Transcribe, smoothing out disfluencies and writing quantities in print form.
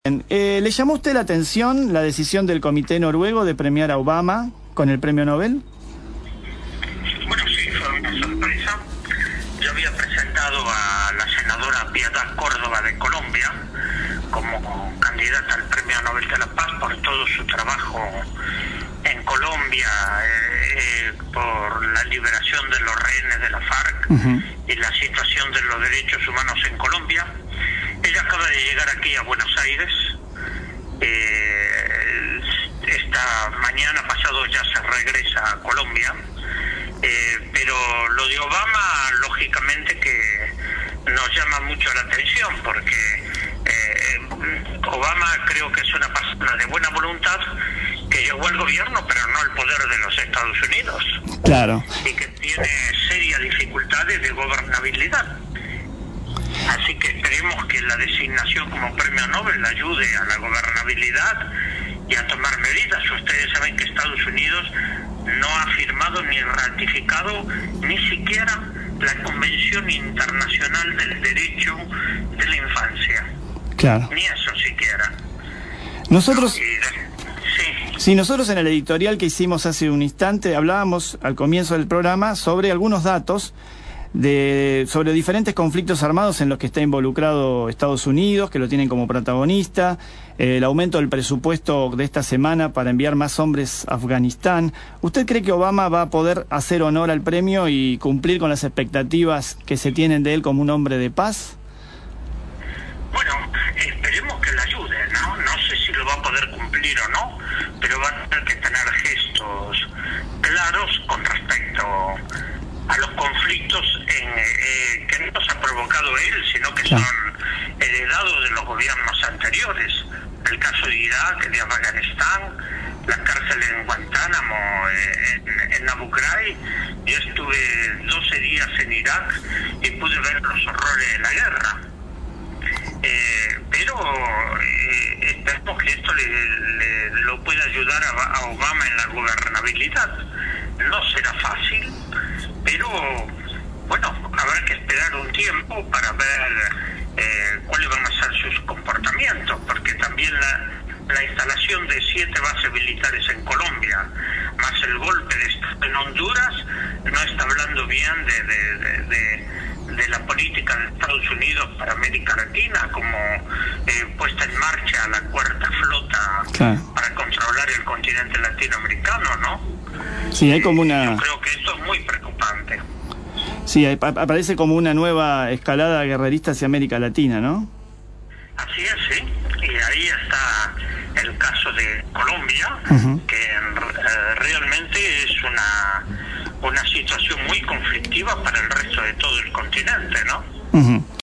¿Le llamó a usted la atención la decisión del Comité Noruego de premiar a Obama con el Premio Nobel? Bueno, sí, fue una sorpresa. Yo había presentado a la senadora Piedad Córdoba de Colombia como candidata al Premio Nobel de la Paz por todo su trabajo en Colombia, por la liberación de los rehenes de la FARC y la situación de los derechos humanos en Colombia. Ella acaba de llegar aquí a Buenos Aires. Esta mañana pasado ya se regresa a Colombia. Pero lo de Obama, lógicamente que nos llama mucho la atención, porque Obama creo que es una persona de buena voluntad que llegó al gobierno, pero no al poder de los Estados Unidos. Claro. Y que tiene serias dificultades de gobernabilidad. Así que esperemos que la designación como premio Nobel ayude a la gobernabilidad y a tomar medidas. Ustedes saben que Estados Unidos no ha firmado ni ratificado ni siquiera la Convención Internacional del Derecho de la Infancia. Claro. Ni eso siquiera. Nosotros... Sí. Sí, nosotros en el editorial que hicimos hace un instante hablábamos al comienzo del programa sobre algunos datos sobre diferentes conflictos armados en los que está involucrado Estados Unidos, que lo tienen como protagonista, el aumento del presupuesto de esta semana para enviar más hombres a Afganistán. ¿Usted cree que Obama va a poder hacer honor al premio y cumplir con las expectativas que se tienen de él como un hombre de paz? Bueno, esperemos que le ayude, ¿no? No sé si lo va a poder cumplir o no, pero va a tener que tener gestos claros con respecto a los conflictos que no los ha provocado él, sino que son heredados de los gobiernos anteriores. El caso de Irak, de Afganistán, la cárcel en Guantánamo, en Abu Ghraib. Yo estuve 12 días en Irak y pude ver los horrores de la guerra. Pero esperemos que esto lo pueda ayudar a Obama en la gobernabilidad. No será fácil, pero bueno, habrá que esperar un tiempo para ver cuáles van a ser sus comportamientos, porque también la instalación de 7 bases militares en Colombia, más el golpe de Estado en Honduras, no está hablando bien de la política de Estados Unidos para América Latina, como puesta en marcha la 4ª flota para controlar el continente latinoamericano, ¿no? Sí, hay como una... Yo creo que esto es muy preocupante. Sí, aparece como una nueva escalada guerrerista hacia América Latina, ¿no? Así es, sí. Y ahí está el caso de Colombia, que realmente es una situación muy conflictiva para el resto de todo el continente, ¿no?